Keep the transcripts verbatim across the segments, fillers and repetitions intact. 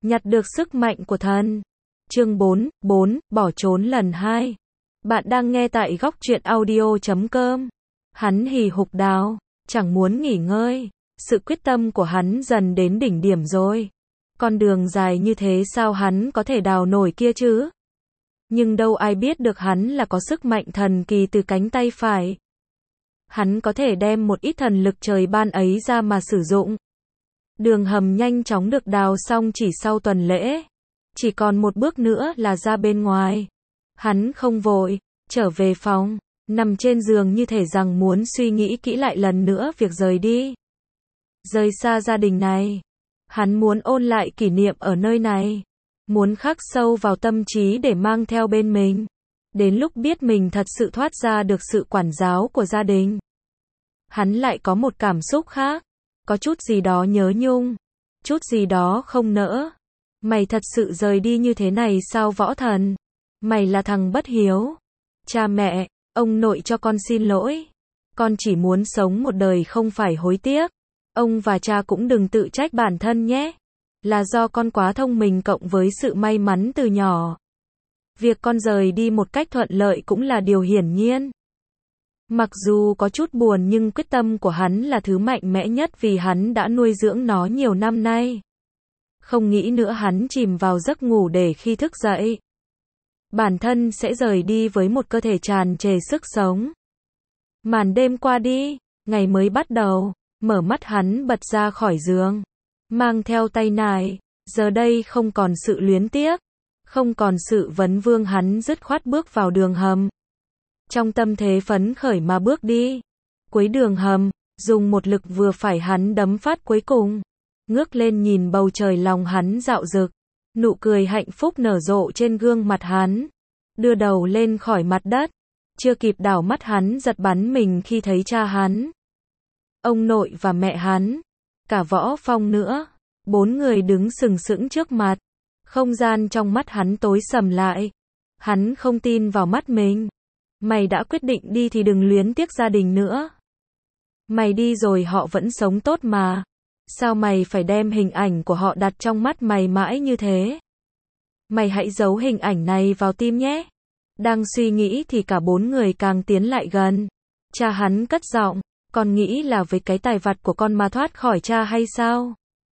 Nhặt được sức mạnh của thần. Chương bốn, bốn, bỏ trốn lần hai. Bạn đang nghe tại góc truyện audio chấm com. Hắn hì hục đào, chẳng muốn nghỉ ngơi. Sự quyết tâm của hắn dần đến đỉnh điểm rồi. Con đường dài như thế sao hắn có thể đào nổi kia chứ? Nhưng đâu ai biết được hắn là có sức mạnh thần kỳ từ cánh tay phải. Hắn có thể đem một ít thần lực trời ban ấy ra mà sử dụng. Đường hầm nhanh chóng được đào xong chỉ sau tuần lễ. Chỉ còn một bước nữa là ra bên ngoài. Hắn không vội, trở về phòng, nằm trên giường như thể rằng muốn suy nghĩ kỹ lại lần nữa việc rời đi. Rời xa gia đình này. Hắn muốn ôn lại kỷ niệm ở nơi này. Muốn khắc sâu vào tâm trí để mang theo bên mình. Đến lúc biết mình thật sự thoát ra được sự quản giáo của gia đình. Hắn lại có một cảm xúc khác. Có chút gì đó nhớ nhung. Chút gì đó không nỡ. Mày thật sự rời đi như thế này sao Võ Thần? Mày là thằng bất hiếu. Cha mẹ, ông nội cho con xin lỗi. Con chỉ muốn sống một đời không phải hối tiếc. Ông và cha cũng đừng tự trách bản thân nhé. Là do con quá thông minh cộng với sự may mắn từ nhỏ. Việc con rời đi một cách thuận lợi cũng là điều hiển nhiên. Mặc dù có chút buồn nhưng quyết tâm của hắn là thứ mạnh mẽ nhất vì hắn đã nuôi dưỡng nó nhiều năm nay. Không nghĩ nữa hắn chìm vào giấc ngủ để khi thức dậy. Bản thân sẽ rời đi với một cơ thể tràn trề sức sống. Màn đêm qua đi, ngày mới bắt đầu, mở mắt hắn bật ra khỏi giường. Mang theo tay nải, giờ đây không còn sự luyến tiếc, không còn sự vấn vương hắn dứt khoát bước vào đường hầm. Trong tâm thế phấn khởi mà bước đi. Cuối đường hầm, dùng một lực vừa phải hắn đấm phát cuối cùng. Ngước lên nhìn bầu trời lòng hắn dạo dực. Nụ cười hạnh phúc nở rộ trên gương mặt hắn. Đưa đầu lên khỏi mặt đất. Chưa kịp đảo mắt hắn giật bắn mình khi thấy cha hắn. Ông nội và mẹ hắn. Cả Võ Phong nữa. Bốn người đứng sừng sững trước mặt. Không gian trong mắt hắn tối sầm lại. Hắn không tin vào mắt mình. Mày đã quyết định đi thì đừng luyến tiếc gia đình nữa. Mày đi rồi họ vẫn sống tốt mà. Sao mày phải đem hình ảnh của họ đặt trong mắt mày mãi như thế? Mày hãy giấu hình ảnh này vào tim nhé. Đang suy nghĩ thì cả bốn người càng tiến lại gần. Cha hắn cất giọng, con nghĩ là với cái tài vặt của con mà thoát khỏi cha hay sao?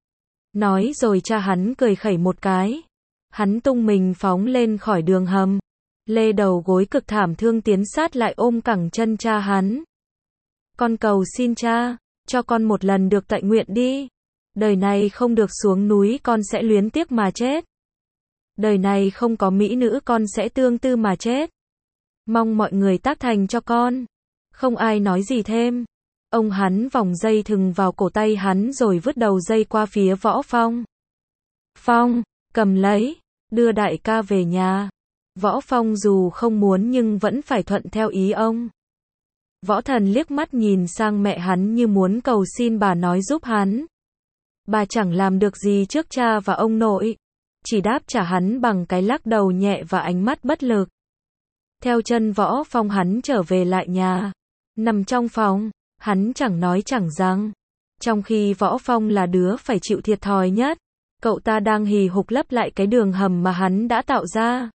Nói rồi cha hắn cười khẩy một cái. Hắn tung mình phóng lên khỏi đường hầm. Lê đầu gối cực thảm thương tiến sát lại ôm cẳng chân cha hắn. Con cầu xin cha, cho con một lần được tận nguyện đi. Đời này không được xuống núi con sẽ luyến tiếc mà chết. Đời này không có mỹ nữ con sẽ tương tư mà chết. Mong mọi người tác thành cho con. Không ai nói gì thêm. Ông hắn vòng dây thừng vào cổ tay hắn rồi vứt đầu dây qua phía Võ Phong. Phong, cầm lấy, đưa đại ca về nhà. Võ Phong dù không muốn nhưng vẫn phải thuận theo ý ông. Võ Thần liếc mắt nhìn sang mẹ hắn như muốn cầu xin bà nói giúp hắn. Bà chẳng làm được gì trước cha và ông nội. Chỉ đáp trả hắn bằng cái lắc đầu nhẹ và ánh mắt bất lực. Theo chân Võ Phong hắn trở về lại nhà. Nằm trong phòng, hắn chẳng nói chẳng rằng. Trong khi Võ Phong là đứa phải chịu thiệt thòi nhất. Cậu ta đang hì hục lấp lại cái đường hầm mà hắn đã tạo ra.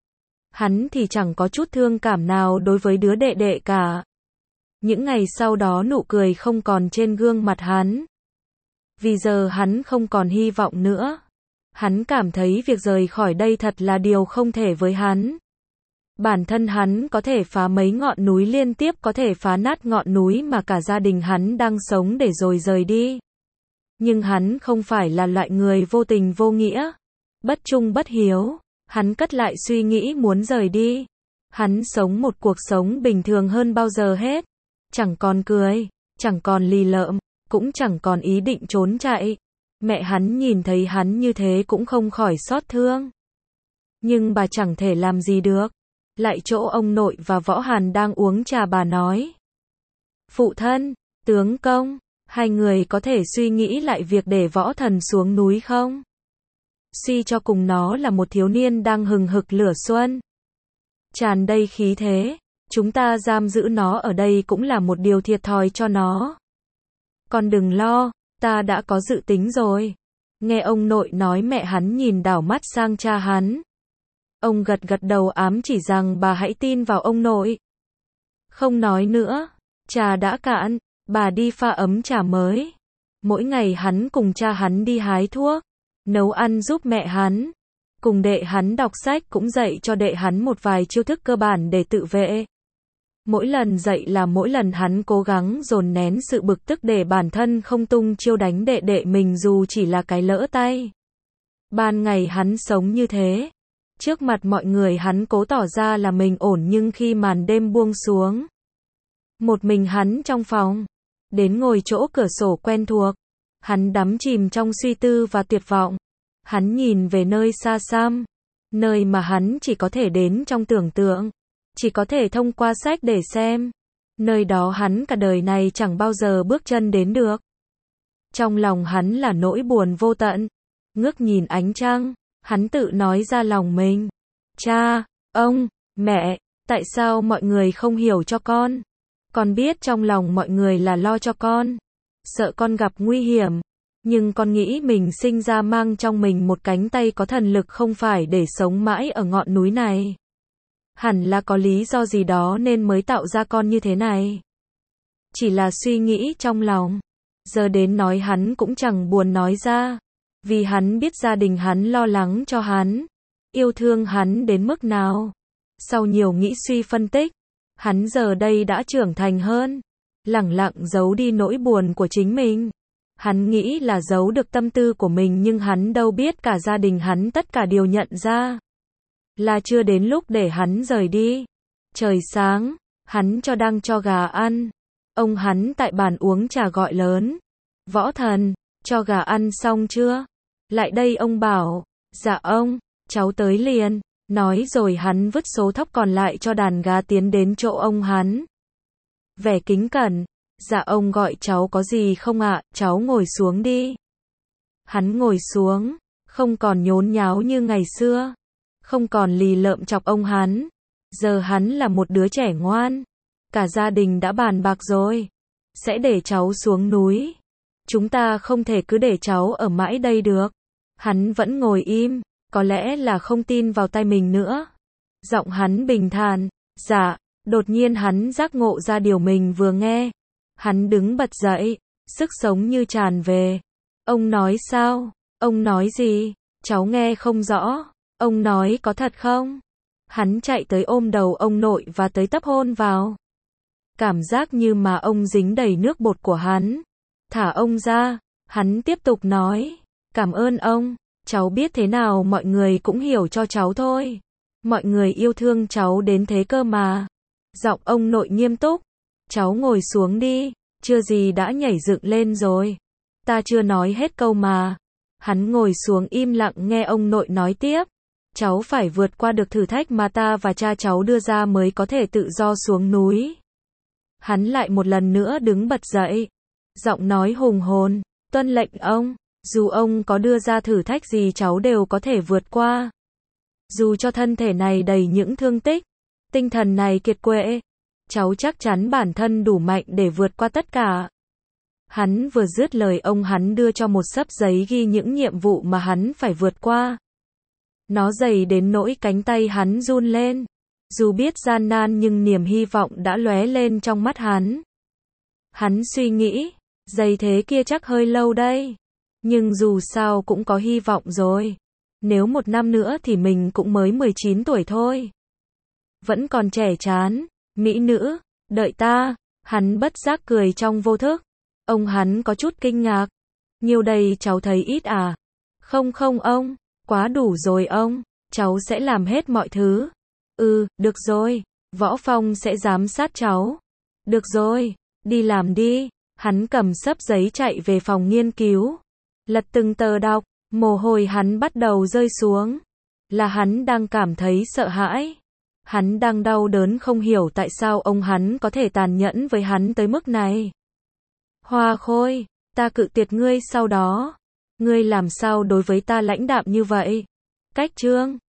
Hắn thì chẳng có chút thương cảm nào đối với đứa đệ đệ cả. Những ngày sau đó nụ cười không còn trên gương mặt hắn. Vì giờ hắn không còn hy vọng nữa. Hắn cảm thấy việc rời khỏi đây thật là điều không thể với hắn. Bản thân hắn có thể phá mấy ngọn núi liên tiếp, có thể phá nát ngọn núi mà cả gia đình hắn đang sống để rồi rời đi. Nhưng hắn không phải là loại người vô tình vô nghĩa, bất trung bất hiếu. Hắn cất lại suy nghĩ muốn rời đi. Hắn sống một cuộc sống bình thường hơn bao giờ hết. Chẳng còn cười, chẳng còn lì lợm, cũng chẳng còn ý định trốn chạy. Mẹ hắn nhìn thấy hắn như thế cũng không khỏi xót thương. Nhưng bà chẳng thể làm gì được. Lại chỗ ông nội và Võ Hàn đang uống trà bà nói. Phụ thân, tướng công, hai người có thể suy nghĩ lại việc để Võ Thần xuống núi không? Suy cho cùng nó là một thiếu niên đang hừng hực lửa xuân. Tràn đầy khí thế. Chúng ta giam giữ nó ở đây cũng là một điều thiệt thòi cho nó. Con đừng lo, ta đã có dự tính rồi. Nghe ông nội nói mẹ hắn nhìn đảo mắt sang cha hắn. Ông gật gật đầu ám chỉ rằng bà hãy tin vào ông nội. Không nói nữa, trà đã cạn, bà đi pha ấm trà mới. Mỗi ngày hắn cùng cha hắn đi hái thuốc, nấu ăn giúp mẹ hắn. Cùng đệ hắn đọc sách cũng dạy cho đệ hắn một vài chiêu thức cơ bản để tự vệ. Mỗi lần dạy là mỗi lần hắn cố gắng dồn nén sự bực tức để bản thân không tung chiêu đánh đệ đệ mình dù chỉ là cái lỡ tay. Ban ngày hắn sống như thế. Trước mặt mọi người hắn cố tỏ ra là mình ổn nhưng khi màn đêm buông xuống. Một mình hắn trong phòng. Đến ngồi chỗ cửa sổ quen thuộc. Hắn đắm chìm trong suy tư và tuyệt vọng. Hắn nhìn về nơi xa xăm. Nơi mà hắn chỉ có thể đến trong tưởng tượng. Chỉ có thể thông qua sách để xem. Nơi đó hắn cả đời này chẳng bao giờ bước chân đến được. Trong lòng hắn là nỗi buồn vô tận. Ngước nhìn ánh trăng, hắn tự nói ra lòng mình. Cha, ông, mẹ, tại sao mọi người không hiểu cho con? Con biết trong lòng mọi người là lo cho con. Sợ con gặp nguy hiểm. Nhưng con nghĩ mình sinh ra mang trong mình một cánh tay có thần lực không phải để sống mãi ở ngọn núi này. Hẳn là có lý do gì đó nên mới tạo ra con như thế này. Chỉ là suy nghĩ trong lòng. Giờ đến nói hắn cũng chẳng buồn nói ra. Vì hắn biết gia đình hắn lo lắng cho hắn. Yêu thương hắn đến mức nào. Sau nhiều nghĩ suy phân tích. Hắn giờ đây đã trưởng thành hơn. Lẳng lặng giấu đi nỗi buồn của chính mình. Hắn nghĩ là giấu được tâm tư của mình nhưng hắn đâu biết cả gia đình hắn tất cả đều nhận ra. Là chưa đến lúc để hắn rời đi. Trời sáng, hắn cho đang cho gà ăn. Ông hắn tại bàn uống trà gọi lớn. Võ thần, cho gà ăn xong chưa? Lại đây ông bảo. Dạ ông, cháu tới liền. Nói rồi hắn vứt số thóc còn lại cho đàn gà tiến đến chỗ ông hắn. Vẻ kính cẩn. Dạ ông gọi cháu có gì không ạ, cháu ngồi xuống đi. Hắn ngồi xuống, không còn nhốn nháo như ngày xưa. Không còn lì lợm chọc ông hắn. Giờ hắn là một đứa trẻ ngoan. Cả gia đình đã bàn bạc rồi. Sẽ để cháu xuống núi. Chúng ta không thể cứ để cháu ở mãi đây được. Hắn vẫn ngồi im, có lẽ là không tin vào tay mình nữa. Giọng hắn bình thản. Dạ, đột nhiên hắn giác ngộ ra điều mình vừa nghe. Hắn đứng bật dậy, sức sống như tràn về. Ông nói sao? Ông nói gì? Cháu nghe không rõ. Ông nói có thật không? Hắn chạy tới ôm đầu ông nội và tới tấp hôn vào. Cảm giác như mà ông dính đầy nước bọt của hắn. Thả ông ra, hắn tiếp tục nói. Cảm ơn ông, cháu biết thế nào mọi người cũng hiểu cho cháu thôi. Mọi người yêu thương cháu đến thế cơ mà. Giọng ông nội nghiêm túc. Cháu ngồi xuống đi, chưa gì đã nhảy dựng lên rồi. Ta chưa nói hết câu mà. Hắn ngồi xuống im lặng nghe ông nội nói tiếp. Cháu phải vượt qua được thử thách mà ta và cha cháu đưa ra mới có thể tự do xuống núi. Hắn lại một lần nữa đứng bật dậy. Giọng nói hùng hồn, tuân lệnh ông. Dù ông có đưa ra thử thách gì cháu đều có thể vượt qua. Dù cho thân thể này đầy những thương tích, tinh thần này kiệt quệ, cháu chắc chắn bản thân đủ mạnh để vượt qua tất cả. Hắn vừa dứt lời ông hắn đưa cho một xấp giấy ghi những nhiệm vụ mà hắn phải vượt qua. Nó dày đến nỗi cánh tay hắn run lên. Dù biết gian nan nhưng niềm hy vọng đã lóe lên trong mắt hắn. Hắn suy nghĩ, dày thế kia chắc hơi lâu đây. Nhưng dù sao cũng có hy vọng rồi. Nếu một năm nữa thì mình cũng mới mười chín tuổi thôi. Vẫn còn trẻ chán. Mỹ nữ, đợi ta. Hắn bất giác cười trong vô thức. Ông hắn có chút kinh ngạc. Nhiêu đây cháu thấy ít à? Không không ông, quá đủ rồi ông. Cháu sẽ làm hết mọi thứ. Ừ, được rồi. Võ Phong sẽ giám sát cháu. Được rồi, đi làm đi. Hắn cầm xấp giấy chạy về phòng nghiên cứu. Lật từng tờ đọc, mồ hôi hắn bắt đầu rơi xuống. Là hắn đang cảm thấy sợ hãi. Hắn đang đau đớn không hiểu tại sao ông hắn có thể tàn nhẫn với hắn tới mức này. Hoa Khôi, ta cự tuyệt ngươi sau đó. Ngươi làm sao đối với ta lãnh đạm như vậy? Cách chương